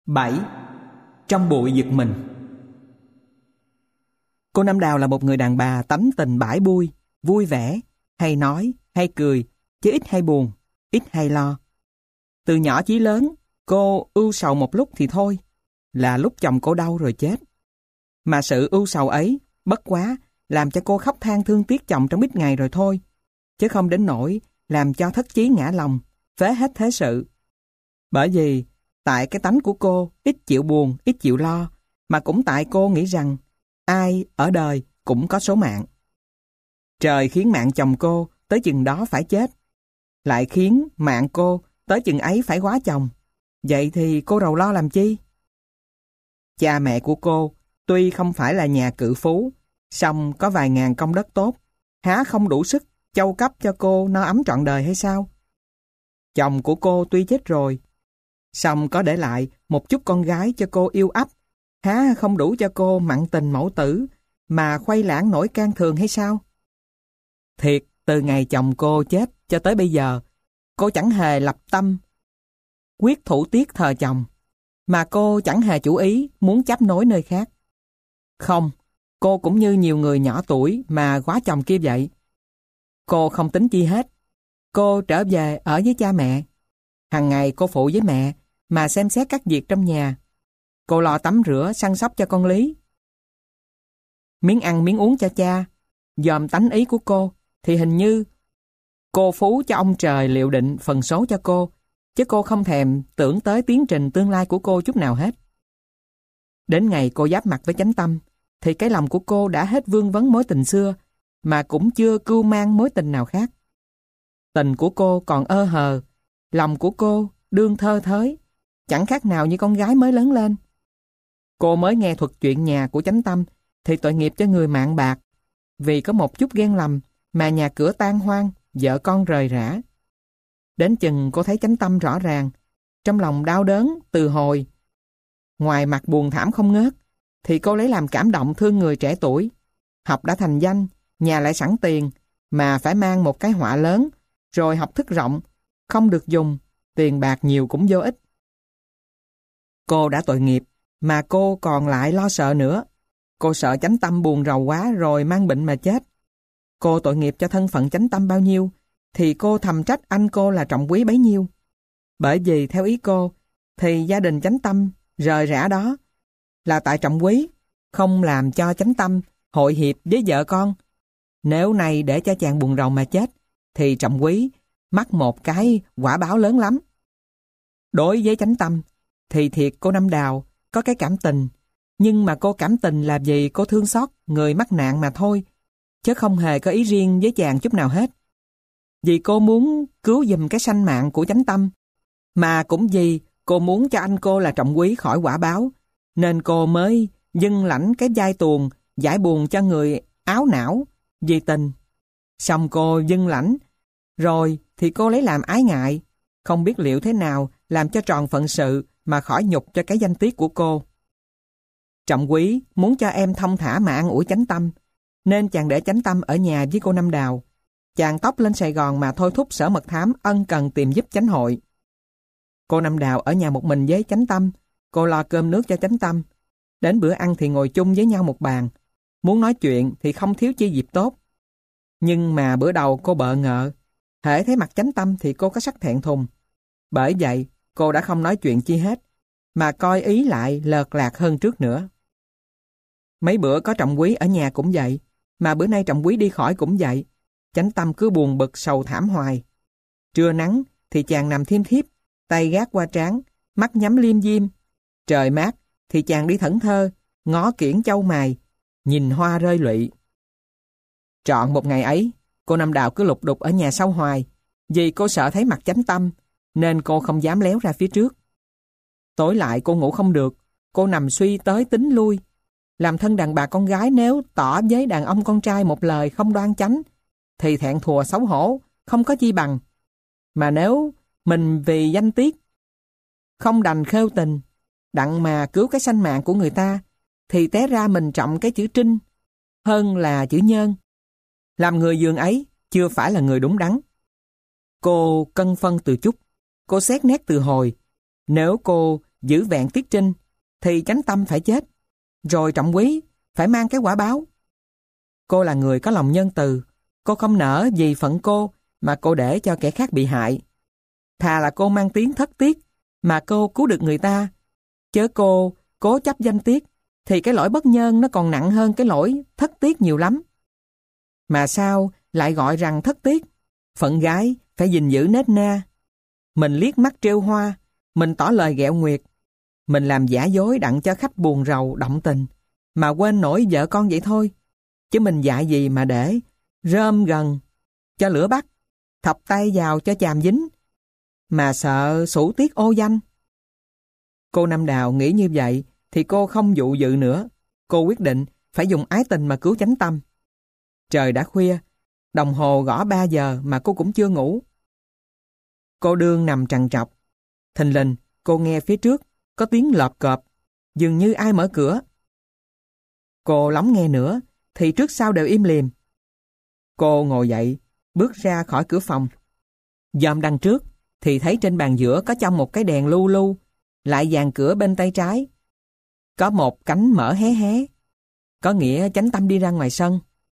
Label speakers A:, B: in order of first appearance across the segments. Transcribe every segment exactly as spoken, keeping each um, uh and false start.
A: bảy. Trong bụi giật mình. Cô Năm Đào là một người đàn bà tánh tình bãi bui, vui vẻ, hay nói, hay cười, chứ ít hay buồn, ít hay lo. Từ nhỏ chí lớn, cô ưu sầu một lúc thì thôi, là lúc chồng cô đau rồi chết. Mà sự ưu sầu ấy, bất quá, làm cho cô khóc than thương tiếc chồng trong ít ngày rồi thôi, chứ không đến nỗi làm cho thất chí ngã lòng, phế hết thế sự. Bởi vì, tại cái tánh của cô ít chịu buồn, ít chịu lo, mà cũng tại cô nghĩ rằng ai ở đời cũng có số mạng. Trời khiến mạng chồng cô tới chừng đó phải chết, lại khiến mạng cô tới chừng ấy phải góa chồng. Vậy thì cô rầu lo làm chi? Cha mẹ của cô tuy không phải là nhà cự phú, song có vài ngàn công đất tốt, há không đủ sức châu cấp cho cô no ấm trọn đời hay sao? Chồng của cô tuy chết rồi, song có để lại một chút con gái cho cô yêu ấp, há không đủ cho cô mặn tình mẫu tử mà khuây lãng nổi can thường hay sao? Thiệt, từ ngày chồng cô chết cho tới bây giờ, cô chẳng hề lập tâm quyết thủ tiết thờ chồng, mà cô chẳng hề chủ ý muốn chấp nối nơi khác. Không, cô cũng như nhiều người nhỏ tuổi mà góa chồng kia vậy. Cô không tính chi hết. Cô trở về ở với cha mẹ. Hằng ngày cô phụ với mẹ mà xem xét các việc trong nhà. Cô lo tắm rửa, săn sóc cho con Lý. Miếng ăn miếng uống cho cha. Dòm tánh ý của cô thì hình như cô phú cho ông trời liệu định phần số cho cô, chứ cô không thèm tưởng tới tiến trình tương lai của cô chút nào hết. Đến ngày cô giáp mặt với Chánh Tâm, thì cái lòng của cô đã hết vương vấn mối tình xưa, mà cũng chưa cưu mang mối tình nào khác. Tình của cô còn ơ hờ, lòng của cô đương thơ thới, chẳng khác nào như con gái mới lớn lên. Cô mới nghe thuật chuyện nhà của Chánh Tâm, thì tội nghiệp cho người mạng bạc, vì có một chút ghen lầm mà nhà cửa tan hoang, vợ con rời rã. Đến chừng cô thấy Chánh Tâm rõ ràng, trong lòng đau đớn từ hồi, ngoài mặt buồn thảm không ngớt, thì cô lấy làm cảm động thương người trẻ tuổi. Học đã thành danh, nhà lại sẵn tiền, mà phải mang một cái họa lớn, rồi học thức rộng, không được dùng, tiền bạc nhiều cũng vô ích. Cô đã tội nghiệp, mà cô còn lại lo sợ nữa. Cô sợ Chánh Tâm buồn rầu quá rồi mang bệnh mà chết. Cô tội nghiệp cho thân phận Chánh Tâm bao nhiêu, thì cô thầm trách anh cô là Trọng Quý bấy nhiêu. Bởi vì theo ý cô, thì gia đình Chánh Tâm rời rã đó là tại Trọng Quý không làm cho Chánh Tâm hội hiệp với vợ con. Nếu này để cho chàng buồn rầu mà chết, thì Trọng Quý mắc một cái quả báo lớn lắm. Đối với Chánh Tâm, thì thiệt cô Năm Đào có cái cảm tình, nhưng mà cô cảm tình là vì cô thương xót người mắc nạn mà thôi, chứ không hề có ý riêng với chàng chút nào hết. Vì cô muốn cứu giùm cái sanh mạng của Chánh Tâm, mà cũng vì cô muốn cho anh cô là Trọng Quý khỏi quả báo, nên cô mới dâng lãnh cái vai tuồng giải buồn cho người áo não vì tình. Xong cô dâng lãnh, rồi thì cô lấy làm ái ngại, không biết liệu thế nào làm cho tròn phận sự mà khỏi nhục cho cái danh tiết của cô. Trọng Quý muốn cho em thông thả mà ăn ủi Chánh Tâm, nên chàng để Chánh Tâm ở nhà với cô Năm Đào. Chàng tóc lên Sài Gòn mà thôi thúc Sở Mật Thám ân cần tìm giúp Chánh hội. Cô Năm Đào ở nhà một mình với Chánh Tâm, cô lo cơm nước cho Chánh Tâm. Đến bữa ăn thì ngồi chung với nhau một bàn. Muốn nói chuyện thì không thiếu chi dịp tốt. Nhưng mà bữa đầu cô bợ ngợ, hễ thấy mặt Chánh Tâm thì cô có sắc thẹn thùng. Bởi vậy cô đã không nói chuyện chi hết, mà coi ý lại lợt lạc hơn trước nữa. Mấy bữa có Trọng Quý ở nhà cũng vậy, mà bữa nay Trọng Quý đi khỏi cũng vậy. Chánh Tâm cứ buồn bực sầu thảm hoài. Trưa nắng thì chàng nằm thiêm thiếp, tay gác qua trán, mắt nhắm liêm diêm. Trời mát thì chàng đi thẫn thơ, ngó kiển châu mài, nhìn hoa rơi lụy. Trọn một ngày ấy, cô Năm Đào cứ lục đục ở nhà sau hoài, vì cô sợ thấy mặt Chánh Tâm, nên cô không dám léo ra phía trước. Tối lại cô ngủ không được, cô nằm suy tới tính lui. Làm thân đàn bà con gái nếu tỏ với đàn ông con trai một lời không đoan chánh, thì thẹn thùa xấu hổ, không có chi bằng. Mà nếu mình vì danh tiết không đành khêu tình, đặng mà cứu cái sanh mạng của người ta, thì té ra mình trọng cái chữ trinh hơn là chữ nhân. Làm người giường ấy chưa phải là người đúng đắn. Cô cân phân từ chút, cô xét nét từ hồi. Nếu cô giữ vẹn tiết trinh, thì Chánh Tâm phải chết, rồi Trọng Quý phải mang cái quả báo. Cô là người có lòng nhân từ, cô không nỡ vì phận cô mà cô để cho kẻ khác bị hại. Thà là cô mang tiếng thất tiết mà cô cứu được người ta, chớ cô cố chấp danh tiết, thì cái lỗi bất nhân nó còn nặng hơn cái lỗi thất tiết nhiều lắm. Mà sao lại gọi rằng thất tiết? Phận gái phải gìn giữ nết na. Mình liếc mắt trêu hoa, mình tỏ lời ghẹo nguyệt, mình làm giả dối đặng cho khách buồn rầu động tình, mà quên nổi vợ con vậy thôi. Chứ mình dạy gì mà để rơm gần cho lửa bắt, thọc tay vào cho chàm dính, mà sợ sủ tiết ô danh. Cô Năm Đào nghĩ như vậy thì cô không dụ dự nữa. Cô quyết định phải dùng ái tình mà cứu Chánh Tâm. Trời đã khuya, đồng hồ gõ ba giờ mà cô cũng chưa ngủ. Cô đương nằm trằn trọc. Thình lình cô nghe phía trước có tiếng lợp cọp, dường như ai mở cửa. Cô lóng nghe nữa thì trước sau đều im lìm. Cô ngồi dậy, bước ra khỏi cửa phòng. Dòm đằng trước thì thấy trên bàn giữa có trong một cái đèn lu lu, lại dàn cửa bên tay trái. Có một cánh mở hé hé, có nghĩa Chánh Tâm đi ra ngoài sân.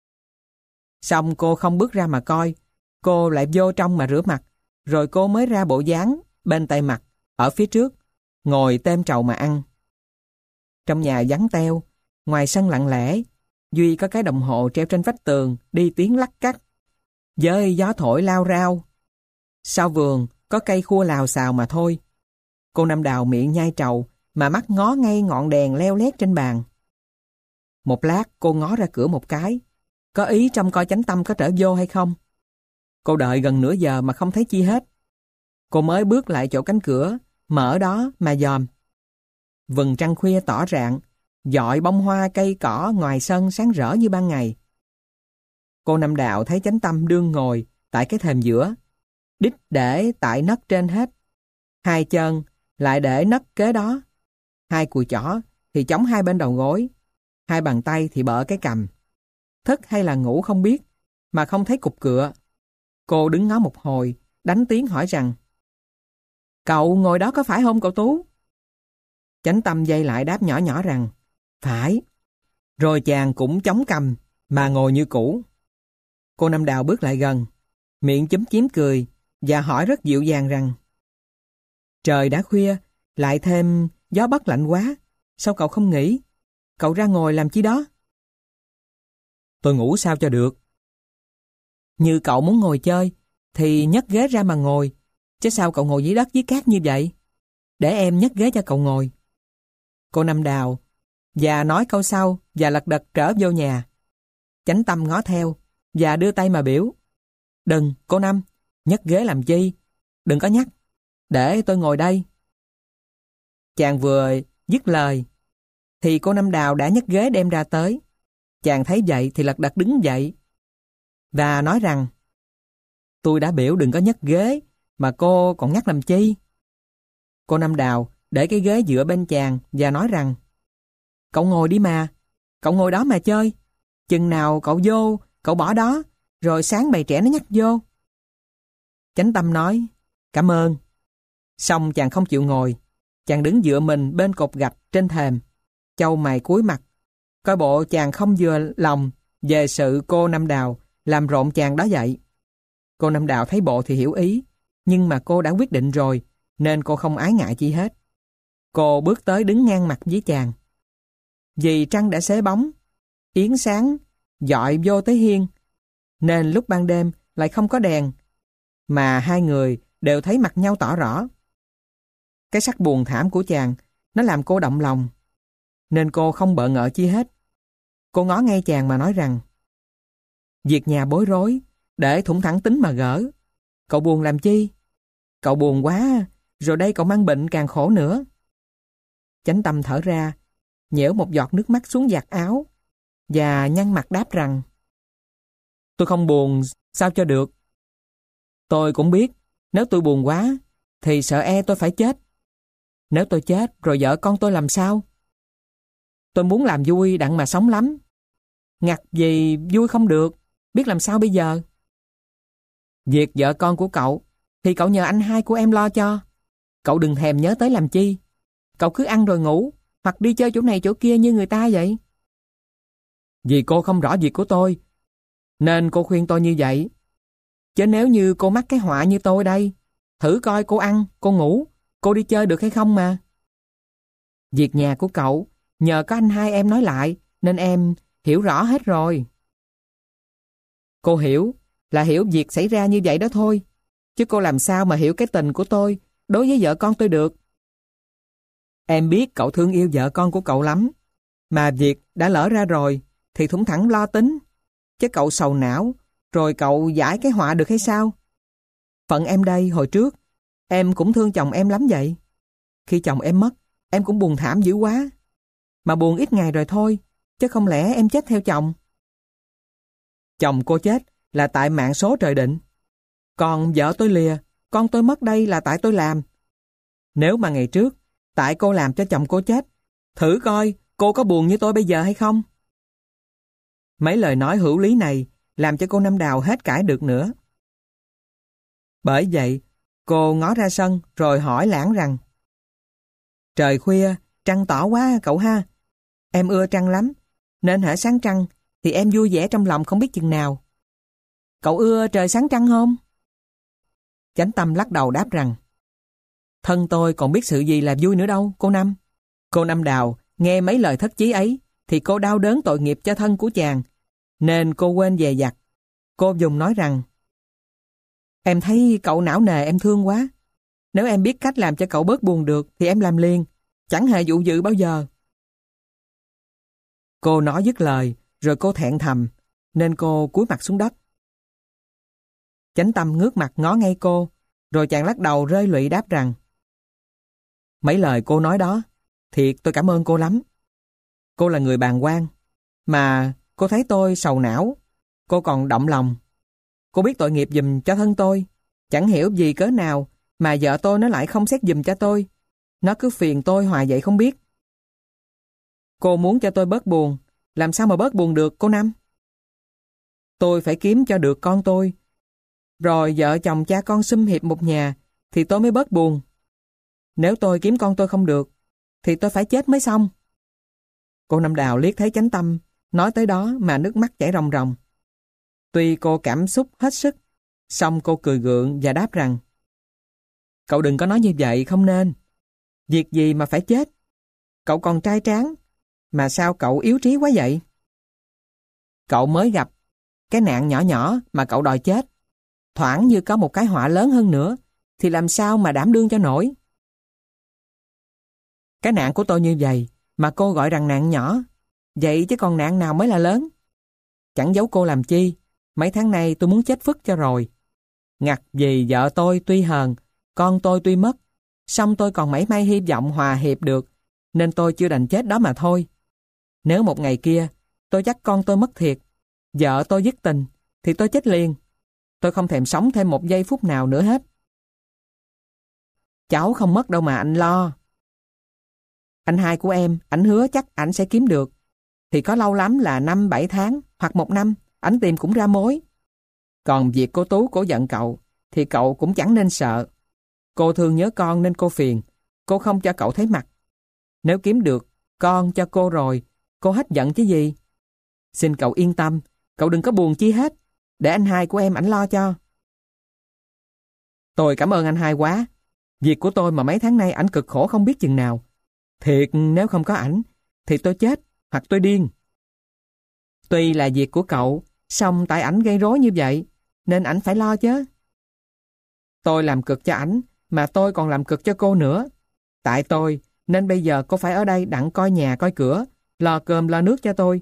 A: Xong cô không bước ra mà coi, cô lại vô trong mà rửa mặt, rồi cô mới ra bộ dáng bên tay mặt, ở phía trước, ngồi têm trầu mà ăn. Trong nhà vắng teo, ngoài sân lặng lẽ, duy có cái đồng hồ treo trên vách tường đi tiếng lắc cắt, với gió thổi lao rao. Sau vườn có cây khua lào xào mà thôi. Cô Năm Đào miệng nhai trầu mà mắt ngó ngay ngọn đèn leo lét trên bàn. Một lát cô ngó ra cửa một cái, có ý trông coi Chánh Tâm có trở vô hay không. Cô đợi gần nửa giờ mà không thấy chi hết. Cô mới bước lại chỗ cánh cửa, mở đó mà dòm. Vầng trăng khuya tỏ rạng, dọi bông hoa cây cỏ ngoài sân sáng rỡ như ban ngày. Cô Năm Đào thấy Chánh Tâm đương ngồi tại cái thềm giữa, đít để tại nấc trên hết, hai chân lại để nấc kế đó, hai cùi chỏ thì chống hai bên đầu gối, hai bàn tay thì bợ cái cằm. Thức hay là ngủ không biết, mà không thấy cục cựa. Cô đứng ngó một hồi, đánh tiếng hỏi rằng: "Cậu ngồi đó có phải không cậu Tú?" Chánh Tâm dây lại đáp nhỏ nhỏ rằng: "Phải." Rồi chàng cũng chống cằm mà ngồi như cũ. Cô Năm Đào bước lại gần, miệng chúm chím cười và hỏi rất dịu dàng rằng: "Trời đã khuya, lại thêm gió Bắc lạnh quá, sao cậu không nghỉ? Cậu ra ngồi làm chi đó?" "Tôi ngủ sao cho được." "Như cậu muốn ngồi chơi thì nhấc ghế ra mà ngồi, chứ sao cậu ngồi dưới đất dưới cát như vậy? Để em nhấc ghế cho cậu ngồi." Cô Năm Đào và nói câu sau và lật đật trở vô nhà. Chánh Tâm ngó theo và đưa tay mà biểu: "Đừng, cô Năm, nhấc ghế làm chi? Đừng có nhắc, để tôi ngồi đây." Chàng vừa dứt lời thì cô Năm Đào đã nhấc ghế đem ra tới. Chàng thấy vậy thì lật đật đứng dậy và nói rằng: "Tôi đã biểu đừng có nhấc ghế, mà cô còn nhắc làm chi?" Cô Năm Đào để cái ghế dựa bên chàng và nói rằng: "Cậu ngồi đi mà, cậu ngồi đó mà chơi. Chừng nào cậu vô, cậu bỏ đó, rồi sáng bầy trẻ nó nhắc vô." Chánh Tâm nói: "Cảm ơn." Xong chàng không chịu ngồi. Chàng đứng dựa mình bên cột gạch trên thềm, chau mày cúi mặt. Coi bộ chàng không vừa lòng về sự cô Năm Đào làm rộn chàng đó vậy. Cô Năm Đào thấy bộ thì hiểu ý, nhưng mà cô đã quyết định rồi, nên cô không ái ngại chi hết. Cô bước tới đứng ngang mặt với chàng. Vì trăng đã xế bóng, yến sáng dọi vô tới hiên, nên lúc ban đêm lại không có đèn, mà hai người đều thấy mặt nhau tỏ rõ. Cái sắc buồn thảm của chàng nó làm cô động lòng, nên cô không bợ ngợ chi hết. Cô ngó ngay chàng mà nói rằng: "Việc nhà bối rối, để thủng thẳng tính mà gỡ. Cậu buồn làm chi? Cậu buồn quá, rồi đây cậu mang bệnh càng khổ nữa." Chánh Tâm thở ra, nhễu một giọt nước mắt xuống vạt áo và nhăn mặt đáp rằng: "Tôi không buồn sao cho được. Tôi cũng biết nếu tôi buồn quá thì sợ e tôi phải chết. Nếu tôi chết rồi vợ con tôi làm sao? Tôi muốn làm vui đặng mà sống lắm. Ngặt gì vui không được, biết làm sao bây giờ? Việc vợ con của cậu thì cậu nhờ anh hai của em lo cho. Cậu đừng thèm nhớ tới làm chi. Cậu cứ ăn rồi ngủ, hoặc đi chơi chỗ này chỗ kia như người ta vậy. Vì cô không rõ việc của tôi, nên cô khuyên tôi như vậy. Chứ nếu như cô mắc cái họa như tôi đây, thử coi cô ăn, cô ngủ, cô đi chơi được hay không mà. Việc nhà của cậu, nhờ có anh hai em nói lại, nên em hiểu rõ hết rồi. Cô hiểu, là hiểu việc xảy ra như vậy đó thôi. Chứ cô làm sao mà hiểu cái tình của tôi đối với vợ con tôi được. Em biết cậu thương yêu vợ con của cậu lắm. Mà việc đã lỡ ra rồi, thì thủng thẳng lo tính. Chứ cậu sầu não, rồi cậu giải cái họa được hay sao? Phận em đây hồi trước, em cũng thương chồng em lắm vậy. Khi chồng em mất, em cũng buồn thảm dữ quá. Mà buồn ít ngày rồi thôi, chứ không lẽ em chết theo chồng. Chồng cô chết là tại mạng số trời định. Còn vợ tôi lìa, con tôi mất đây là tại tôi làm. Nếu mà ngày trước, tại cô làm cho chồng cô chết, thử coi cô có buồn như tôi bây giờ hay không? Mấy lời nói hữu lý này làm cho cô Năm Đào hết cãi được nữa. Bởi vậy, cô ngó ra sân rồi hỏi Lãng rằng: Trời khuya, trăng tỏ quá cậu ha. Em ưa trăng lắm, nên hễ sáng trăng thì em vui vẻ trong lòng không biết chừng nào. Cậu ưa trời sáng trăng không? Chánh Tâm lắc đầu đáp rằng: Thân tôi còn biết sự gì là vui nữa đâu, cô Năm. Cô Năm Đào nghe mấy lời thất chí ấy thì cô đau đớn tội nghiệp cho thân của chàng, nên cô quên dè dặt. Cô dùng nói rằng: Em thấy cậu não nề, em thương quá. Nếu em biết cách làm cho cậu bớt buồn được thì em làm liền, chẳng hề dụ dự bao giờ. Cô nói dứt lời, rồi cô thẹn thầm, nên cô cúi mặt xuống đất. Chánh Tâm ngước mặt ngó ngay cô, rồi chàng lắc đầu rơi lụy đáp rằng: Mấy lời cô nói đó, thiệt tôi cảm ơn cô lắm. Cô là người bàng quan, mà cô thấy tôi sầu não, cô còn động lòng. Cô biết tội nghiệp giùm cho thân tôi, chẳng hiểu vì cớ nào mà vợ tôi nó lại không xét giùm cho tôi. Nó cứ phiền tôi hoài vậy không biết. Cô muốn cho tôi bớt buồn, làm sao mà bớt buồn được cô Năm? Tôi phải kiếm cho được con tôi, rồi vợ chồng cha con sum hiệp một nhà, thì tôi mới bớt buồn. Nếu tôi kiếm con tôi không được, thì tôi phải chết mới xong. Cô Năm Đào liếc thấy Chánh Tâm nói tới đó mà nước mắt chảy ròng ròng. Tuy cô cảm xúc hết sức, song cô cười gượng và đáp rằng: Cậu đừng có nói như vậy, không nên. Việc gì mà phải chết? Cậu còn trai tráng, mà sao cậu yếu trí quá vậy? Cậu mới gặp cái nạn nhỏ nhỏ mà cậu đòi chết. Thoảng như có một cái họa lớn hơn nữa, thì làm sao mà đảm đương cho nổi? Cái nạn của tôi như vậy, mà cô gọi rằng nạn nhỏ. Vậy chứ còn nạn nào mới là lớn? Chẳng giấu cô làm chi, mấy tháng nay tôi muốn chết phức cho rồi. Ngặt vì vợ tôi tuy hờn, con tôi tuy mất, song tôi còn mảy may hy vọng hòa hiệp được, nên tôi chưa đành chết đó mà thôi. Nếu một ngày kia, tôi dắt con tôi mất thiệt, vợ tôi dứt tình, thì tôi chết liền. Tôi không thèm sống thêm một giây phút nào nữa hết. Cháu không mất đâu mà anh lo. Anh hai của em, ảnh hứa chắc ảnh sẽ kiếm được. Thì có lâu lắm là năm bảy tháng hoặc một năm, ảnh tìm cũng ra mối. Còn việc cô Tú cổ giận cậu, thì cậu cũng chẳng nên sợ. Cô thương nhớ con nên cô phiền, cô không cho cậu thấy mặt. Nếu kiếm được con cho cô rồi, cô hết giận chứ gì. Xin cậu yên tâm, cậu đừng có buồn chi hết, để anh hai của em ảnh lo cho. Tôi cảm ơn anh hai quá. Việc của tôi mà mấy tháng nay ảnh cực khổ không biết chừng nào. Thiệt nếu không có ảnh, thì tôi chết hoặc tôi điên. Tuy là việc của cậu, song tại ảnh gây rối như vậy, nên ảnh phải lo chứ. Tôi làm cực cho ảnh, mà tôi còn làm cực cho cô nữa. Tại tôi, nên bây giờ cô phải ở đây đặng coi nhà coi cửa, lo cơm lo nước cho tôi.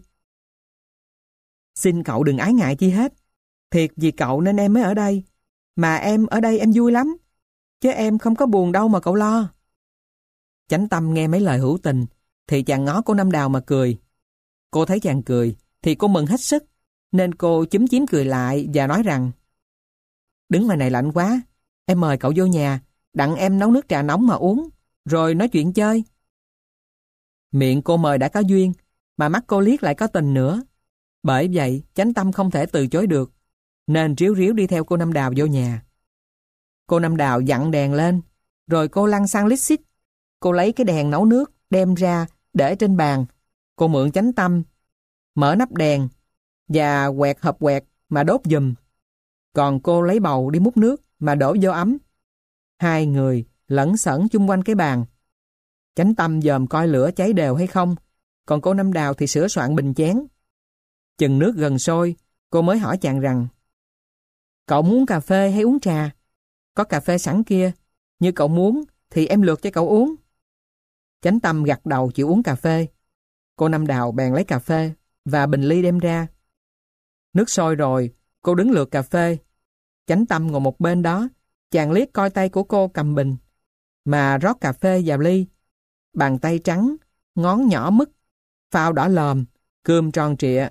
A: Xin cậu đừng ái ngại chi hết. Thiệt vì cậu nên em mới ở đây. Mà em ở đây em vui lắm. Chứ em không có buồn đâu mà cậu lo. Chánh Tâm nghe mấy lời hữu tình, thì chàng ngó cô Năm Đào mà cười. Cô thấy chàng cười, thì cô mừng hết sức, nên cô chúm chím cười lại và nói rằng: Đứng ngoài này lạnh quá, em mời cậu vô nhà, đặng em nấu nước trà nóng mà uống, rồi nói chuyện chơi. Miệng cô mời đã có duyên, mà mắt cô liếc lại có tình nữa. Bởi vậy, Chánh Tâm không thể từ chối được, nên ríu ríu đi theo cô Năm Đào vô nhà. Cô Năm Đào dặn đèn lên, rồi cô lăn xăng lít xít. cô lấy cái đèn nấu nước đem ra để trên bàn. Cô mượn chánh tâm, mở nắp đèn và quẹt hộp quẹt mà đốt giùm. Còn cô lấy bầu đi múc nước mà đổ vô ấm. Hai người lẩn xẩn chung quanh cái bàn. Chánh tâm dòm coi lửa cháy đều hay không, còn cô Năm Đào thì sửa soạn bình chén. Chừng nước gần sôi, cô mới hỏi chàng rằng: "Cậu muốn cà phê hay uống trà? Có cà phê sẵn kia, như cậu muốn thì em lượt cho cậu uống." Chánh tâm gật đầu chịu uống cà phê. Cô Năm Đào bèn lấy cà phê và bình ly đem ra. Nước sôi rồi, cô đứng lượt cà phê. Chánh tâm ngồi một bên đó, chàng liếc coi tay của cô cầm bình, mà rót cà phê vào ly. Bàn tay trắng, ngón nhỏ mứt, phao đỏ lòm, cườm tròn trịa.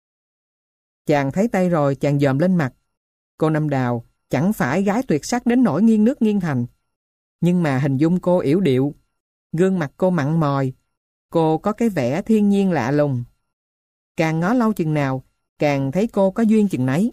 A: Chàng thấy tay rồi chàng dòm lên mặt. Cô Năm Đào chẳng phải gái tuyệt sắc đến nỗi nghiêng nước nghiêng thành, nhưng mà hình dung cô yểu điệu, gương mặt cô mặn mòi, cô có cái vẻ thiên nhiên lạ lùng. Càng ngó lâu chừng nào, càng thấy cô có duyên chừng nấy.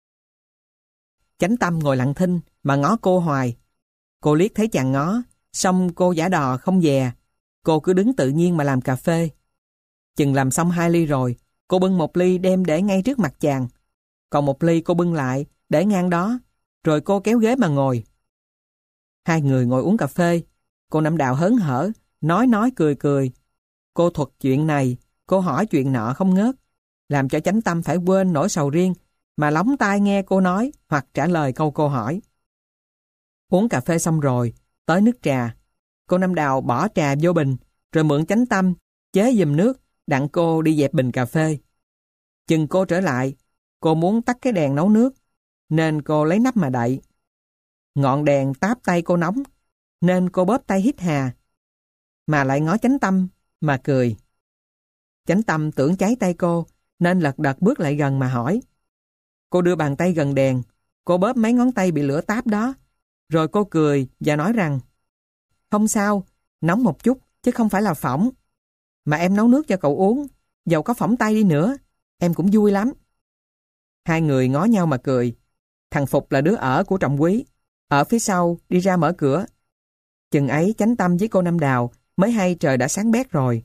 A: Chánh tâm ngồi lặng thinh mà ngó cô hoài. Cô liếc thấy chàng ngó, xong cô giả đò không dè. Cô cứ đứng tự nhiên mà làm cà phê. Chừng làm xong hai ly rồi, cô bưng một ly đem để ngay trước mặt chàng. Còn một ly cô bưng lại, để ngang đó, rồi cô kéo ghế mà ngồi. Hai người ngồi uống cà phê. Cô Năm Đào hớn hở, nói nói cười cười. Cô thuật chuyện này, cô hỏi chuyện nọ không ngớt, làm cho chánh tâm phải quên nỗi sầu riêng, mà lóng tai nghe cô nói hoặc trả lời câu cô hỏi. Uống cà phê xong rồi, tới nước trà. Cô Năm Đào bỏ trà vô bình, rồi mượn chánh tâm, chế giùm nước, đặng cô đi dẹp bình cà phê. Chừng cô trở lại, cô muốn tắt cái đèn nấu nước, nên cô lấy nắp mà đậy. Ngọn đèn táp tay cô nóng, nên cô bóp tay hít hà, mà lại ngó chánh tâm, mà cười. Chánh tâm tưởng cháy tay cô, nên lật đật bước lại gần mà hỏi. Cô đưa bàn tay gần đèn, cô bóp mấy ngón tay bị lửa táp đó, rồi cô cười và nói rằng: "Không sao, nóng một chút, chứ không phải là phỏng. Mà em nấu nước cho cậu uống, dầu có phỏng tay đi nữa, em cũng vui lắm." Hai người ngó nhau mà cười. Thằng Phục là đứa ở của Trọng Quý, ở phía sau đi ra mở cửa. Chừng ấy chánh tâm với cô Năm Đào mới hay trời đã sáng bét rồi.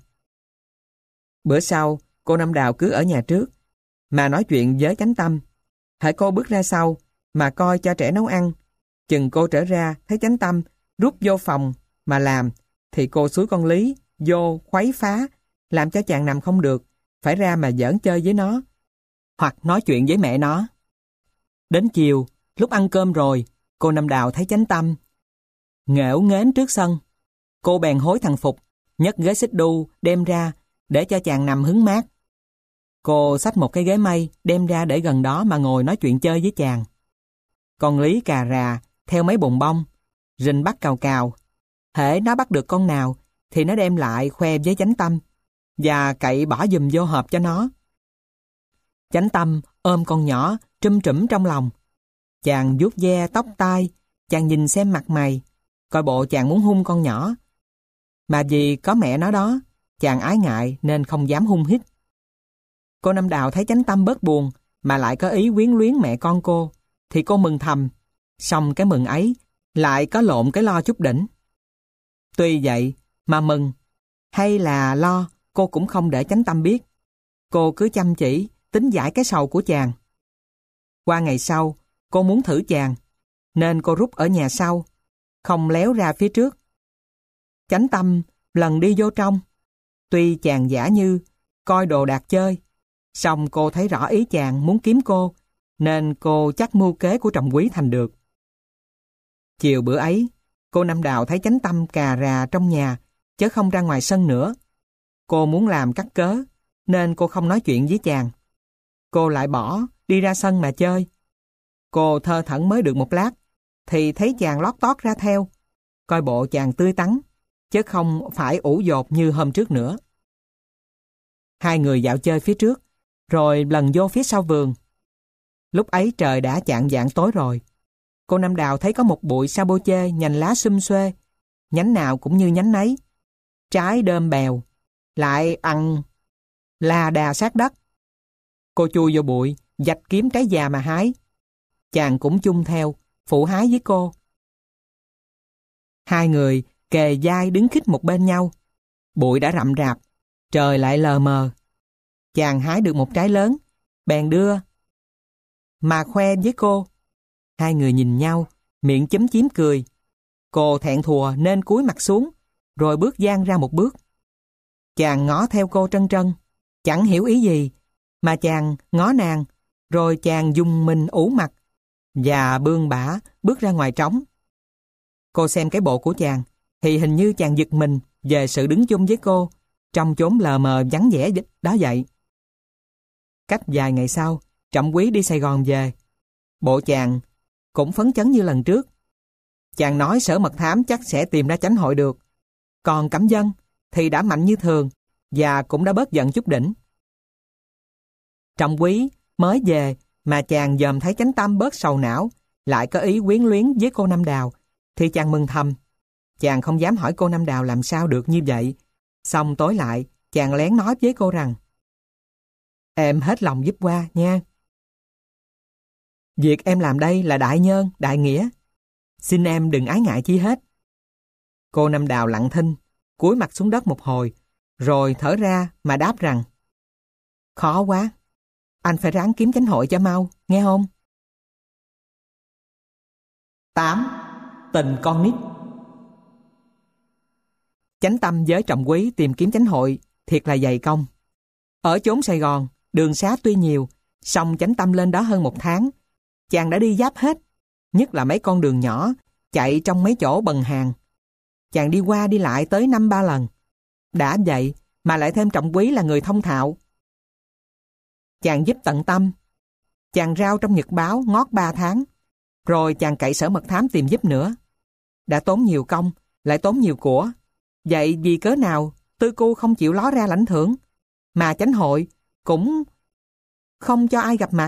A: Bữa sau, cô Năm Đào cứ ở nhà trước, mà nói chuyện với chánh tâm. Hễ cô bước ra sau, mà coi cho trẻ nấu ăn. Chừng cô trở ra, thấy chánh tâm rút vô phòng mà làm, thì cô xúi con Lý vô khuấy phá, làm cho chàng nằm không được, phải ra mà giỡn chơi với nó, hoặc nói chuyện với mẹ nó. Đến chiều, lúc ăn cơm rồi, cô Năm Đào thấy chánh tâm nghễu nghếnh trước sân. Cô bèn hối thằng Phục nhấc ghế xích đu đem ra để cho chàng nằm hứng mát. Cô xách một cái ghế mây đem ra để gần đó mà ngồi nói chuyện chơi với chàng. Con Lý cà rà theo mấy bồn bông, rình bắt cào cào. Hễ nó bắt được con nào thì nó đem lại khoe với chánh tâm và cậy bỏ giùm vô hộp cho nó. Chánh tâm ôm con nhỏ trùm trũm trong lòng. Chàng vuốt ve tóc tai, chàng nhìn xem mặt mày, coi bộ chàng muốn hung con nhỏ. Mà vì có mẹ nó đó, chàng ái ngại nên không dám hung hít. Cô Năm Đào thấy chánh tâm bớt buồn, mà lại có ý quyến luyến mẹ con cô, thì cô mừng thầm. Xong cái mừng ấy lại có lộn cái lo chút đỉnh. Tuy vậy mà mừng hay là lo, cô cũng không để chánh tâm biết. Cô cứ chăm chỉ tính giải cái sầu của chàng. Qua ngày sau, cô muốn thử chàng, nên cô rút ở nhà sau, không léo ra phía trước. Chánh tâm lần đi vô trong. Tuy chàng giả như coi đồ đạc chơi, song cô thấy rõ ý chàng muốn kiếm cô, nên cô chắc mưu kế của Trọng Quý thành được. Chiều bữa ấy, cô Năm Đào thấy chánh tâm cà rà trong nhà, chứ không ra ngoài sân nữa. Cô muốn làm cắt cớ, nên cô không nói chuyện với chàng. Cô lại bỏ, đi ra sân mà chơi. Cô thơ thẩn mới được một lát, thì thấy chàng lót tót ra theo. Coi bộ chàng tươi tắn, chứ không phải ủ dột như hôm trước nữa. Hai người dạo chơi phía trước, rồi lần vô phía sau vườn. Lúc ấy trời đã chạng vạng tối rồi. Cô Năm Đào thấy có một bụi sa bô chê nhành lá sum xuê, nhánh nào cũng như nhánh nấy, trái đơm bèo, lại ăn là đà sát đất. Cô chui vô bụi, vạch kiếm trái già mà hái. Chàng cũng chung theo, phụ hái với cô. Hai người kề vai đứng khít một bên nhau. Bụi đã rậm rạp, trời lại lờ mờ. Chàng hái được một trái lớn, bèn đưa mà khoe với cô. Hai người nhìn nhau, miệng chúm chím cười. Cô thẹn thùa nên cúi mặt xuống, rồi bước dang ra một bước. Chàng ngó theo cô trân trân, chẳng hiểu ý gì, mà chàng ngó nàng, rồi chàng dùng mình ủ mặt và bươn bả bước ra ngoài trống. Cô xem cái bộ của chàng, thì hình như chàng giật mình về sự đứng chung với cô trong chốn lờ mờ vắng vẻ đó vậy. Cách vài ngày sau, Trọng Quý đi Sài Gòn về. Bộ chàng cũng phấn chấn như lần trước. Chàng nói Sở Mật Thám chắc sẽ tìm ra chánh hội được. Còn Cẩm Vân thì đã mạnh như thường và cũng đã bớt giận chút đỉnh. Trọng Quý mới về mà chàng dòm thấy Chánh Tâm bớt sầu não, lại có ý quyến luyến với cô Năm Đào, thì chàng mừng thầm. Chàng không dám hỏi cô Năm Đào làm sao được như vậy. Xong tối lại, chàng lén nói với cô rằng: Em hết lòng giúp qua nha. Việc em làm đây là đại nhân, đại nghĩa. Xin em đừng ái ngại chi hết. Cô Năm Đào lặng thinh, cúi mặt xuống đất một hồi, rồi thở ra mà đáp rằng: Khó quá, anh phải ráng kiếm chánh hội cho mau, nghe không? tám. Tình con nít. Chánh Tâm với Trọng Quý tìm kiếm chánh hội thiệt là dày công. Ở chốn Sài Gòn, đường xá tuy nhiều, song Chánh Tâm lên đó hơn một tháng, chàng đã đi giáp hết, nhất là mấy con đường nhỏ, chạy trong mấy chỗ bần hàng. Chàng đi qua đi lại tới năm ba lần. Đã vậy mà lại thêm Trọng Quý là người thông thạo. Chàng giúp tận tâm. Chàng rao trong nhật báo ngót ba tháng, rồi chàng cậy Sở Mật Thám tìm giúp nữa. Đã tốn nhiều công, lại tốn nhiều của. Vậy vì cớ nào Tư Cu không chịu ló ra lãnh thưởng, mà chánh hội cũng không cho ai gặp mặt.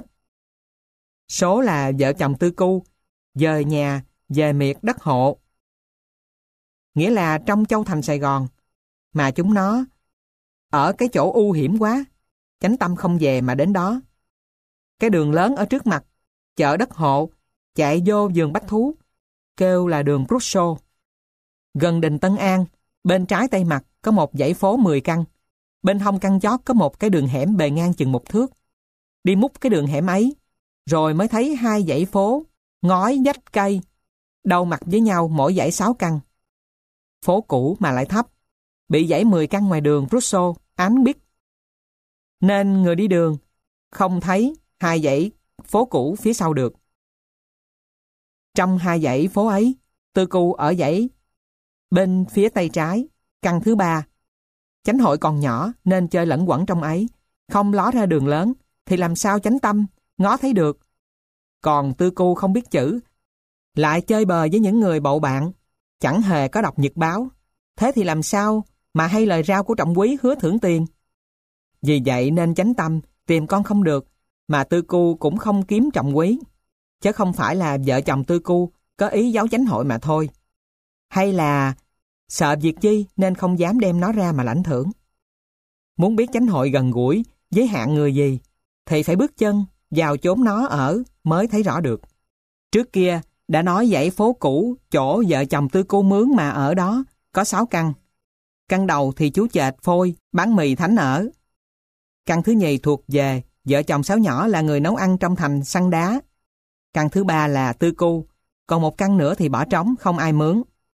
A: Số là vợ chồng Tư Cu dời nhà, về miệt đất hộ. Nghĩa là trong châu thành Sài Gòn, mà chúng nó ở cái chỗ u hiểm quá, Chánh Tâm không về mà đến đó. Cái đường lớn ở trước mặt, chợ đất hộ, chạy vô vườn bách thú, kêu là đường Crusoe. Gần đình Tân An, bên trái tây mặt có một dãy phố mười căn. Bên hông căn chót có một cái đường hẻm bề ngang chừng một thước. Đi múc cái đường hẻm ấy, rồi mới thấy hai dãy phố, ngói vách cây, đầu mặt với nhau mỗi dãy sáu căn. Phố cũ mà lại thấp, bị dãy mười căn ngoài đường Crusoe án biết. Nên người đi đường không thấy hai dãy phố cũ phía sau được. Trong hai dãy phố ấy, Tư Cu ở dãy bên phía tay trái, căn thứ ba. Chánh hội còn nhỏ nên chơi lẫn quẩn trong ấy, không ló ra đường lớn, thì làm sao Chánh Tâm ngó thấy được. Còn Tư Cu không biết chữ, lại chơi bời với những người bậu bạn, chẳng hề có đọc nhật báo. Thế thì làm sao mà hay lời rao của Trọng Quý hứa thưởng tiền. Vì vậy nên Chánh Tâm tìm con không được, mà Tư Cu cũng không kiếm Trọng Quý, chứ không phải là vợ chồng Tư Cu có ý giấu chánh hội mà thôi. Hay là sợ việc chi nên không dám đem nó ra mà lãnh thưởng. Muốn biết chánh hội gần gũi với hạng người gì, thì phải bước chân vào chốn nó ở mới thấy rõ được. Trước kia đã nói dãy phố cũ chỗ vợ chồng Tư Cu mướn mà ở đó có sáu căn. Căn đầu thì chú Chệt Phôi bán mì Thánh ở. Căn thứ nhì thuộc về vợ chồng Sáu Nhỏ là người nấu ăn trong thành săn đá. Căn thứ ba là Tư Cu, còn một căn nữa thì bỏ trống không ai mướn.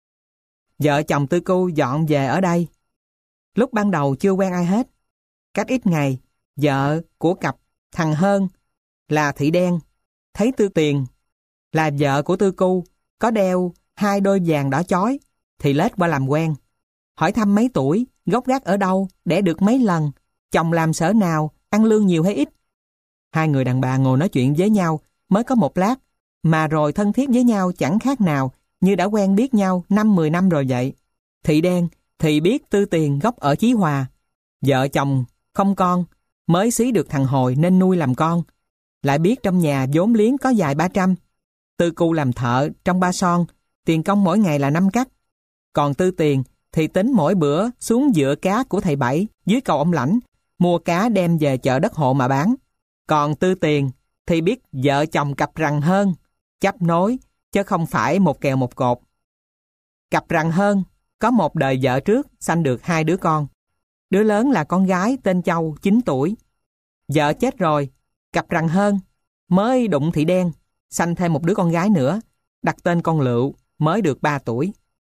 A: Vợ chồng Tư Cu dọn về ở đây. Lúc ban đầu chưa quen ai hết. Cách ít ngày, vợ của cặp thằng Hơn là Thị Đen thấy Tư Tiền là vợ của Tư Cu có đeo hai đôi vàng đỏ chói, thì lết qua làm quen. Hỏi thăm mấy tuổi, gốc gác ở đâu, đẻ được mấy lần, chồng làm sở nào, ăn lương nhiều hay ít. Hai người đàn bà ngồi nói chuyện với nhau mới có một lát, mà rồi thân thiết với nhau chẳng khác nào như đã quen biết nhau năm mười năm rồi vậy. Thị Đen thì biết Tư Tiền gốc ở Chí Hòa, vợ chồng không con, mới xí được thằng Hồi nên nuôi làm con. Lại biết trong nhà vốn liếng có vài ba trăm. Tư Cu làm thợ trong Ba Son, tiền công mỗi ngày là năm cắt. Còn Tư Tiền thì tính mỗi bữa xuống dựa cá của thầy Bảy dưới cầu ông Lãnh, mua cá đem về chợ đất hộ mà bán. Còn Tư Tiền thì biết vợ chồng cặp rằng Hơn, chấp nối chứ không phải một kèo một cột. Cặp rằng Hơn có một đời vợ trước sanh được hai đứa con. Đứa lớn là con gái tên Châu, chín tuổi. Vợ chết rồi, cặp rằn hơn, mới đụng thị đen, sanh thêm một đứa con gái nữa, đặt tên con Lựu, mới được ba tuổi.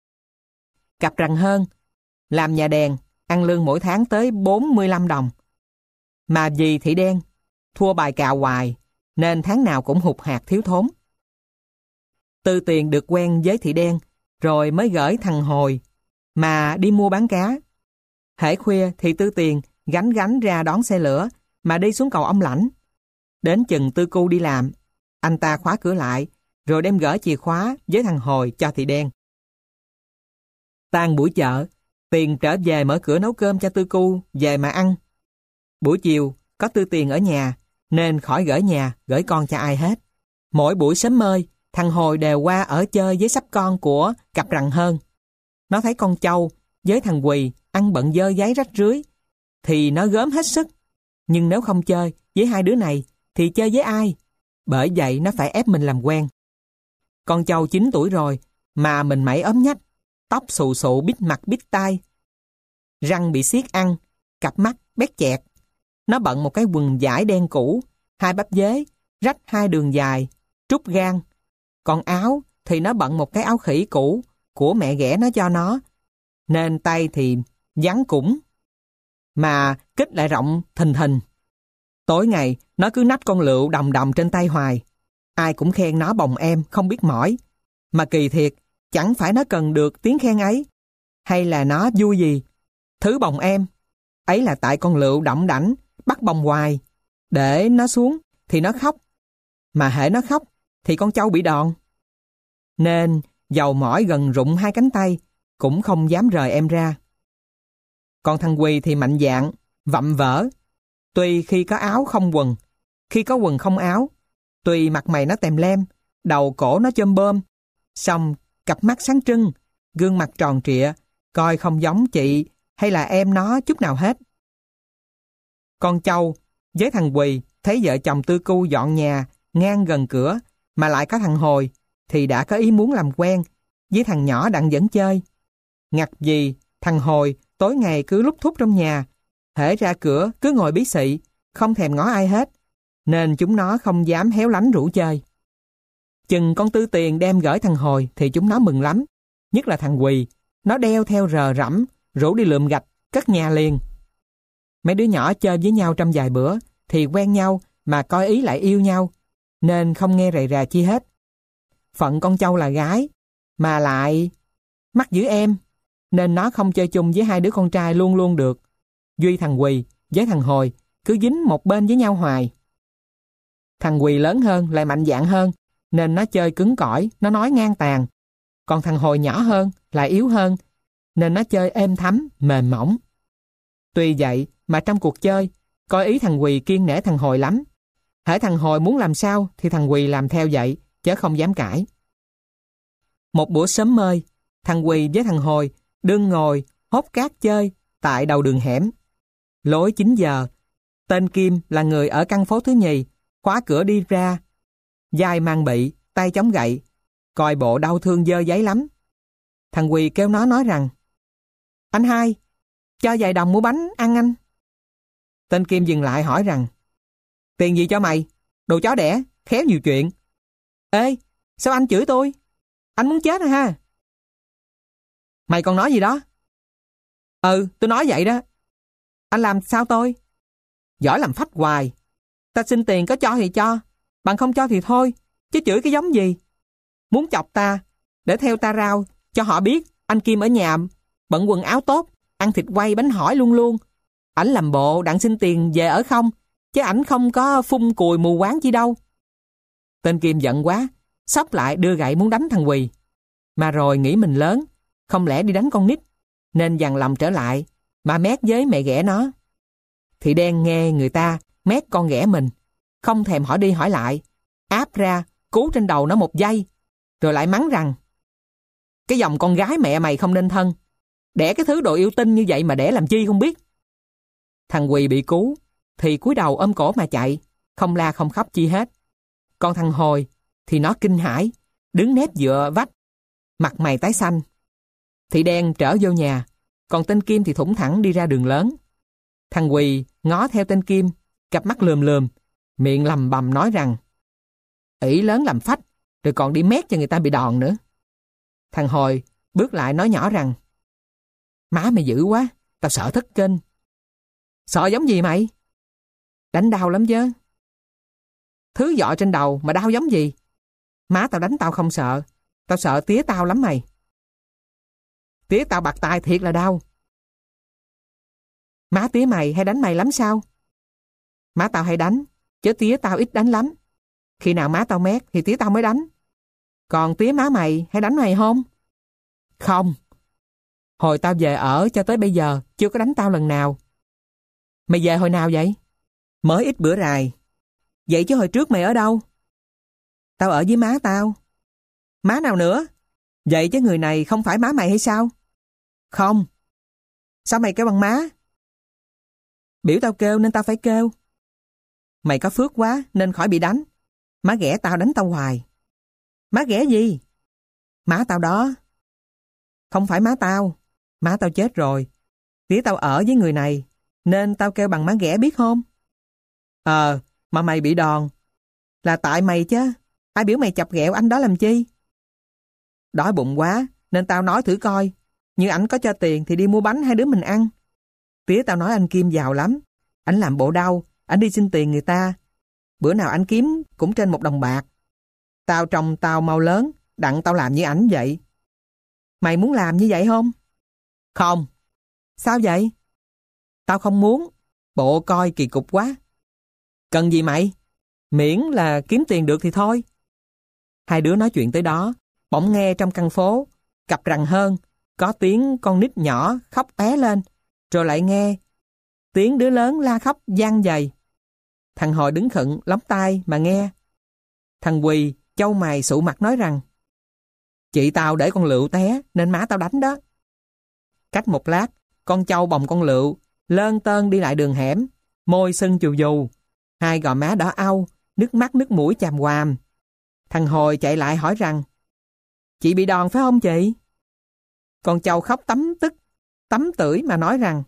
A: Cặp rằn hơn, làm nhà đèn, ăn lương mỗi tháng tới bốn mươi lăm đồng. Mà vì thị đen, thua bài cào hoài, nên tháng nào cũng hụt hạt thiếu thốn. Tư Tiền được quen với thị đen, rồi mới gửi thằng Hồi, mà đi mua bán cá. Hễ khuya thì Tư Tiền gánh gánh ra đón xe lửa, mà đi xuống cầu Ông Lãnh. Đến chừng Tư Cu đi làm, anh ta khóa cửa lại, rồi đem gửi chìa khóa với thằng Hồi cho thị đen. Tan buổi chợ, Tiền trở về mở cửa nấu cơm cho Tư Cu về mà ăn. Buổi chiều có Tư Tiền ở nhà, nên khỏi gửi nhà, gửi con cho ai hết. Mỗi buổi sớm mơi, thằng Hồi đều qua ở chơi với sắp con của cặp rằn hơn. Nó thấy con Châu với thằng Quỳ ăn bận dơ giấy rách rưới, thì nó gớm hết sức. Nhưng nếu không chơi với hai đứa này, thì chơi với ai? Bởi vậy nó phải ép mình làm quen. Con Châu chín tuổi rồi, mà mình mẩy ốm nhách, tóc xù xụ bít mặt bít tai, răng bị siết ăn, cặp mắt bét chẹt. Nó bận một cái quần vải đen cũ, hai bắp dế, rách hai đường dài, trút gan. Còn áo thì nó bận một cái áo khỉ cũ của mẹ ghẻ nó cho nó, nên tay thì vắn củng, mà kích lại rộng thình thình. Tối ngày nó cứ nách con Lựu đồng đồng trên tay hoài. Ai cũng khen nó bồng em không biết mỏi. Mà kỳ thiệt, chẳng phải nó cần được tiếng khen ấy, hay là nó vui gì. Thứ bồng em ấy là tại con Lựu đỏng đảnh bắt bồng hoài. Để nó xuống thì nó khóc, mà hễ nó khóc thì con Châu bị đòn. Nên dầu mỏi gần rụng hai cánh tay, cũng không dám rời em ra. Còn thằng Quỳ thì mạnh dạn, vậm vỡ. Tuy khi có áo không quần, khi có quần không áo. Tuy mặt mày nó tèm lem, đầu cổ nó chôm bơm, xong cặp mắt sáng trưng, gương mặt tròn trịa, coi không giống chị hay là em nó chút nào hết. Con Châu với thằng Quỳ thấy vợ chồng Tư Cu dọn nhà ngang gần cửa, mà lại có thằng Hồi, thì đã có ý muốn làm quen với thằng nhỏ đặng dẫn chơi. Ngặt gì thằng Hồi tối ngày cứ lút thút trong nhà, hễ ra cửa cứ ngồi bí xị, không thèm ngó ai hết, nên chúng nó không dám héo lánh rủ chơi. Chừng con Tư Tiền đem gửi thằng Hồi thì chúng nó mừng lắm, nhất là thằng Quỳ, nó đeo theo rờ rẫm, rủ đi lượm gạch, cất nhà liền. Mấy đứa nhỏ chơi với nhau trong vài bữa thì quen nhau, mà coi ý lại yêu nhau, nên không nghe rầy rà chi hết. Phận con Châu là gái, mà lại mắc giữ em, nên nó không chơi chung với hai đứa con trai luôn luôn được. Duy thằng Quỳ với thằng Hồi cứ dính một bên với nhau hoài. Thằng Quỳ lớn hơn lại mạnh dạn hơn, nên nó chơi cứng cỏi, nó nói ngang tàn. Còn thằng Hồi nhỏ hơn, lại yếu hơn, nên nó chơi êm thấm, mềm mỏng. Tuy vậy mà trong cuộc chơi, coi ý thằng Quỳ kiêng nể thằng Hồi lắm. Hễ thằng Hồi muốn làm sao thì thằng Quỳ làm theo vậy, chứ không dám cãi. Một bữa sớm mơi, thằng Quỳ với thằng Hồi đương ngồi hốt cát chơi tại đầu đường hẻm. Lối chín giờ, tên Kim là người ở căn phố thứ nhì, khóa cửa đi ra, vai mang bị, tay chống gậy, coi bộ đau thương dơ giấy lắm. Thằng Quỳ kêu nó nói rằng: "Anh hai, cho vài đồng mua bánh ăn anh." Tên Kim dừng lại hỏi rằng: "Tiền gì cho mày? Đồ chó đẻ, khéo nhiều chuyện." "Ê, sao anh chửi tôi? Anh muốn chết ha?" "Mày còn nói gì đó?" "Ừ, tôi nói vậy đó." "Anh làm sao tôi?" "Giỏi làm phách hoài. Ta xin tiền có cho thì cho, bằng không cho thì thôi, chứ chửi cái giống gì? Muốn chọc ta, để theo ta rao, cho họ biết anh Kim ở nhà, bận quần áo tốt, ăn thịt quay bánh hỏi luôn luôn. Ảnh làm bộ đặng xin tiền về ở không, chứ ảnh không có phun cùi mù quáng chi đâu." Tên Kim giận quá, xốc lại đưa gậy muốn đánh thằng Quỳ. Mà rồi nghĩ mình lớn, không lẽ đi đánh con nít, nên dằn lòng trở lại, mà mét với mẹ ghẻ nó. Thị đen nghe người ta mét con ghẻ mình, không thèm hỏi đi hỏi lại, áp ra cú trên đầu nó một giây, rồi lại mắng rằng: "Cái dòng con gái mẹ mày không nên thân, đẻ cái thứ đồ yêu tinh như vậy mà đẻ làm chi không biết." Thằng Quỳ bị cú thì cúi đầu ôm cổ mà chạy, không la không khóc chi hết. Còn thằng Hồi thì nó kinh hãi, đứng nép dựa vách, mặt mày tái xanh. Thị Đen trở vô nhà, còn tên Kim thì thủng thẳng đi ra đường lớn. Thằng Quỳ ngó theo tên Kim, cặp mắt lườm lườm, miệng lầm bầm nói rằng ỷ lớn làm phách, rồi còn đi mét cho người ta bị đòn nữa. Thằng Hồi bước lại nói nhỏ rằng má mày dữ quá, tao sợ thất kinh. Sợ giống gì mày? Đánh đau lắm chứ. Thứ dọ trên đầu mà đau giống gì? Má tao đánh tao không sợ, tao sợ tía tao lắm mày. Tía tao bạc tai thiệt là đau. Má tía mày hay đánh mày lắm sao? Má tao hay đánh, chứ tía tao ít đánh lắm. Khi nào má tao mét thì tía tao mới đánh. Còn tía má mày hay đánh mày không? Không. Hồi tao về ở cho tới bây giờ chưa có đánh tao lần nào. Mày về hồi nào vậy? Mới ít bữa rày. Vậy chứ hồi trước mày ở đâu? Tao ở với má tao. Má nào nữa? Vậy chứ người này không phải má mày hay sao? Không. Sao mày kêu bằng má? Biểu tao kêu nên tao phải kêu. Mày có phước quá nên khỏi bị đánh. Má ghẻ tao đánh tao hoài. Má ghẻ gì? Má tao đó. Không phải má tao. Má tao chết rồi. Tía tao ở với người này nên tao kêu bằng má ghẻ biết không? Ờ, mà mày bị đòn là tại mày chứ. Ai biểu mày chọc ghẹo anh đó làm chi? Đói bụng quá nên tao nói thử coi. Như ảnh có cho tiền thì đi mua bánh hai đứa mình ăn. Tía tao nói anh Kim giàu lắm. Ảnh làm bộ đau, ảnh đi xin tiền người ta. Bữa nào anh kiếm cũng trên một đồng bạc. Tao trông tao mau lớn, đặng tao làm như ảnh vậy. Mày muốn làm như vậy không? Không. Sao vậy? Tao không muốn. Bộ coi kỳ cục quá. Cần gì mày? Miễn là kiếm tiền được thì thôi. Hai đứa nói chuyện tới đó, bỗng nghe trong căn phố, cặp rằng hơn, có tiếng con nít nhỏ khóc té lên, rồi lại nghe tiếng đứa lớn la khóc vang dày. Thằng Hồi đứng khựng lóng tai mà nghe. Thằng Quỳ chau mày sụ mặt nói rằng chị tao để con Lựu té nên má tao đánh đó. Cách một lát, con Châu bồng con Lựu lơn tơn đi lại đường hẻm, môi sưng chù dù, hai gò má đỏ au, nước mắt nước mũi chàm hoàm. Thằng Hồi chạy lại hỏi rằng chị bị đòn phải không chị? Con Châu khóc tấm tức, tấm tưởi mà nói rằng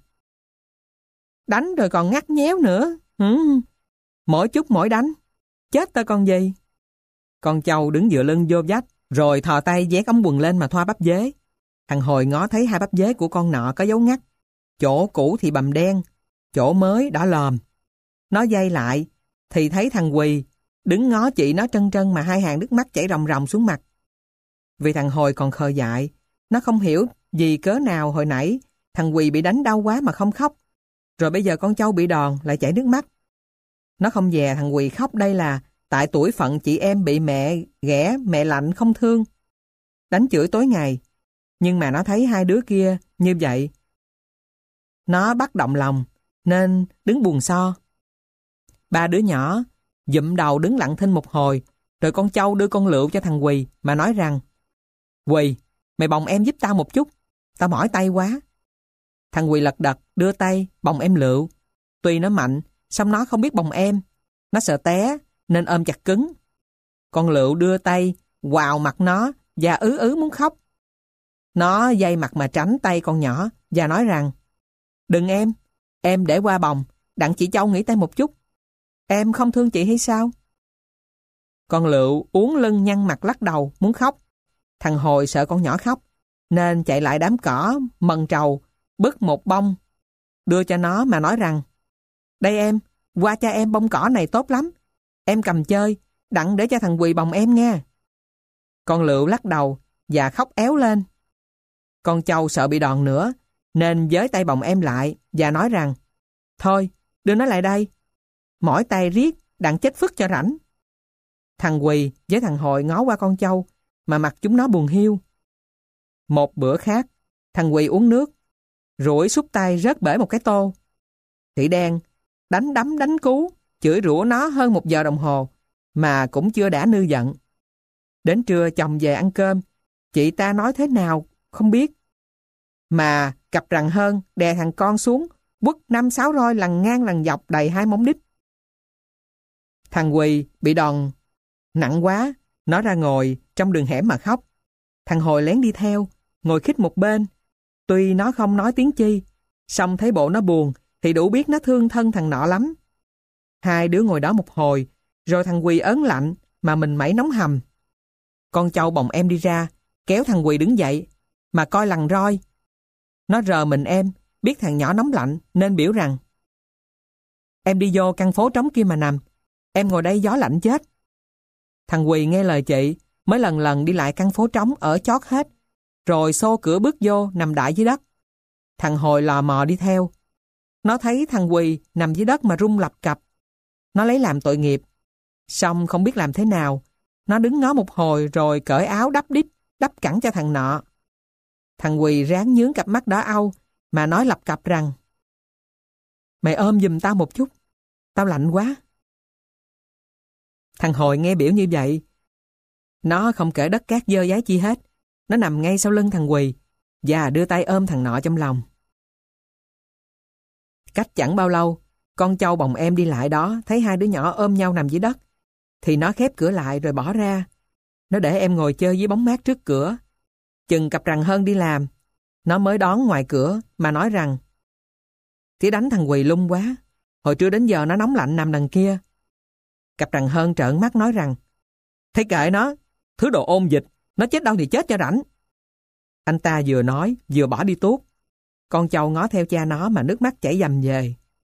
A: đánh rồi còn ngắt nhéo nữa. Ừ. Mỗi chút mỗi đánh. Chết tao con gì? Con Châu đứng dựa lưng vô vách, rồi thò tay vét ống quần lên mà thoa bắp dế. Thằng Hồi ngó thấy hai bắp dế của con nọ có dấu ngắt. Chỗ cũ thì bầm đen, chỗ mới đỏ lòm. Nó dây lại, thì thấy thằng Quỳ đứng ngó chị nó trân trân mà hai hàng nước mắt chảy ròng ròng xuống mặt. Vì thằng Hồi còn khờ dại, nó không hiểu vì cớ nào hồi nãy thằng Quỳ bị đánh đau quá mà không khóc. Rồi bây giờ con Châu bị đòn lại chảy nước mắt. Nó không dè thằng Quỳ khóc đây là tại tuổi phận chị em bị mẹ ghẻ, mẹ lạnh không thương, đánh chửi tối ngày. Nhưng mà nó thấy hai đứa kia như vậy, nó bắt động lòng nên đứng buồn so. Ba đứa nhỏ dụm đầu đứng lặng thinh một hồi, rồi con Châu đưa con Lựu cho thằng Quỳ mà nói rằng Quỳ, mày bồng em giúp tao một chút, tao mỏi tay quá. Thằng Quỳ lật đật đưa tay bồng em Lựu. Tuy nó mạnh, song nó không biết bồng em. Nó sợ té nên ôm chặt cứng. Con Lựu đưa tay quào mặt nó và ứ ứ muốn khóc. Nó dây mặt mà tránh tay con nhỏ và nói rằng đừng em, em để qua bồng, đặng chị Châu nghỉ tay một chút. Em không thương chị hay sao? Con Lựu uốn lưng nhăn mặt lắc đầu muốn khóc. Thằng Hồi sợ con nhỏ khóc nên chạy lại đám cỏ mần trầu, bứt một bông đưa cho nó mà nói rằng đây em, qua cho em bông cỏ này tốt lắm. Em cầm chơi, đặng để cho thằng Quỳ bồng em nghe. Con Lựu lắc đầu và khóc éo lên. Con Châu sợ bị đòn nữa nên với tay bồng em lại và nói rằng thôi, đưa nó lại đây. Mỏi tay riết, đặng chết phức cho rảnh. Thằng Quỳ với thằng Hồi ngó qua con Châu mà mặt chúng nó buồn hiu. Một bữa khác, thằng Quỳ uống nước, rủi xúc tay rớt bể một cái tô. Thị Đen đánh đấm đánh cú, chửi rủa nó hơn một giờ đồng hồ mà cũng chưa đã nư giận. Đến trưa chồng về ăn cơm, chị ta nói thế nào không biết, mà cặp rằng hơn đè thằng con xuống, quất năm sáu roi lằn ngang lằn dọc đầy hai móng đít. Thằng Quỳ bị đòn nặng quá, nó ra ngồi trong đường hẻm mà khóc. Thằng Hồi lén đi theo, ngồi khít một bên. Tuy nó không nói tiếng chi, song thấy bộ nó buồn thì đủ biết nó thương thân thằng nọ lắm. Hai đứa ngồi đó một hồi, rồi thằng Quỳ ớn lạnh mà mình mẩy nóng hầm. Con Châu bồng em đi ra, kéo thằng Quỳ đứng dậy, mà coi lằn roi. Nó rờ mình em, biết thằng nhỏ nóng lạnh nên biểu rằng: "Em đi vô căn phố trống kia mà nằm, em ngồi đây gió lạnh chết." Thằng Quỳ nghe lời chị, mới lần lần đi lại căn phố trống ở chót hết, rồi xô cửa bước vô nằm đại dưới đất. Thằng Hồi lò mò đi theo. Nó thấy thằng Quỳ nằm dưới đất mà rung lập cập. Nó lấy làm tội nghiệp. Xong không biết làm thế nào, nó đứng ngó một hồi rồi cởi áo đắp đít, đắp cẳng cho thằng nọ. Thằng Quỳ ráng nhướng cặp mắt đỏ au mà nói lập cập rằng: "Mày ôm giùm tao một chút, tao lạnh quá." Thằng Hồi nghe biểu như vậy, nó không kể đất cát dơ dáy chi hết. Nó nằm ngay sau lưng thằng Quỳ và đưa tay ôm thằng nọ trong lòng. Cách chẳng bao lâu, con Châu bồng em đi lại đó thấy hai đứa nhỏ ôm nhau nằm dưới đất, thì nó khép cửa lại rồi bỏ ra. Nó để em ngồi chơi dưới bóng mát trước cửa. Chừng cặp Rằng Hơn đi làm, nó mới đón ngoài cửa mà nói rằng: "Tía đánh thằng Quỳ lung quá, hồi trưa đến giờ nó nóng lạnh nằm đằng kia." Cặp Rằng Hơn trợn mắt nói rằng: "Thế kệ nó, thứ đồ ôn dịch, nó chết đâu thì chết cho rảnh." Anh ta vừa nói vừa bỏ đi tuốt. Con Châu ngó theo cha nó mà nước mắt chảy dầm về.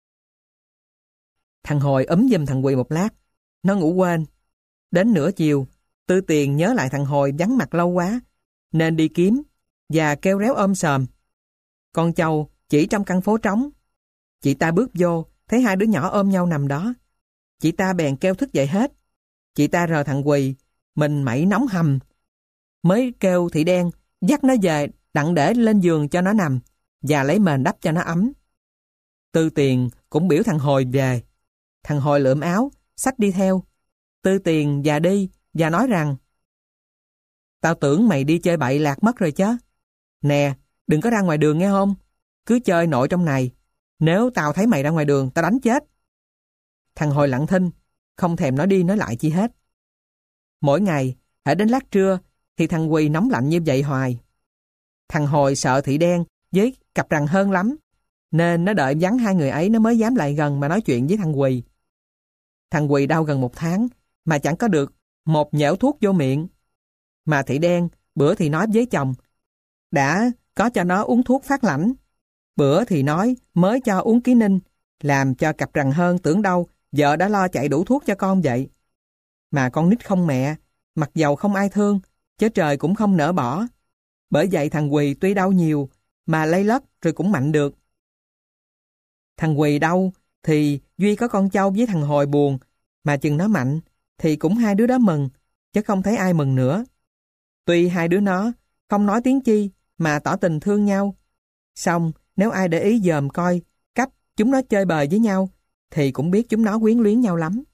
A: Thằng Hồi ấm giùm thằng Quỳ một lát, nó ngủ quên. Đến nửa chiều, Tư Tiền nhớ lại thằng Hồi vắng mặt lâu quá, nên đi kiếm và kêu réo ôm sòm. Con Châu chỉ trong căn phố trống. Chị ta bước vô, thấy hai đứa nhỏ ôm nhau nằm đó. Chị ta bèn kêu thức dậy hết. Chị ta rờ thằng Quỳ, mình mẩy nóng hầm. Mới kêu Thị Đen dắt nó về đặng để lên giường cho nó nằm và lấy mền đắp cho nó ấm. Tư Tiền cũng biểu thằng Hồi về. Thằng Hồi lượm áo, xách đi theo. Tư Tiền và đi và nói rằng: "Tao tưởng mày đi chơi bậy lạc mất rồi chứ. Nè, đừng có ra ngoài đường nghe không? Cứ chơi nội trong này. Nếu tao thấy mày ra ngoài đường, tao đánh chết." Thằng Hồi lặng thinh, không thèm nói đi nói lại chi hết. Mỗi ngày, hễ đến lát trưa, thì thằng Quỳ nóng lạnh như vậy hoài. Thằng Hồi sợ Thị Đen với cặp Rằng Hơn lắm, nên nó đợi vắng hai người ấy nó mới dám lại gần mà nói chuyện với thằng Quỳ. Thằng Quỳ đau gần một tháng mà chẳng có được một nhễu thuốc vô miệng. Mà Thị Đen bữa thì nói với chồng đã có cho nó uống thuốc phát lãnh, bữa thì nói mới cho uống ký ninh, làm cho cặp Rằng Hơn tưởng đâu vợ đã lo chạy đủ thuốc cho con vậy. Mà con nít không mẹ, mặc dầu không ai thương, chứ trời cũng không nỡ bỏ. Bởi vậy thằng Quỳ tuy đau nhiều mà lây lất rồi cũng mạnh được. Thằng Quỳ đau thì duy có con Châu với thằng Hồi buồn, mà chừng nó mạnh thì cũng hai đứa đó mừng, chứ không thấy ai mừng nữa. Tuy hai đứa nó không nói tiếng chi mà tỏ tình thương nhau, song nếu ai để ý dòm coi cách chúng nó chơi bời với nhau thì cũng biết chúng nó quyến luyến nhau lắm.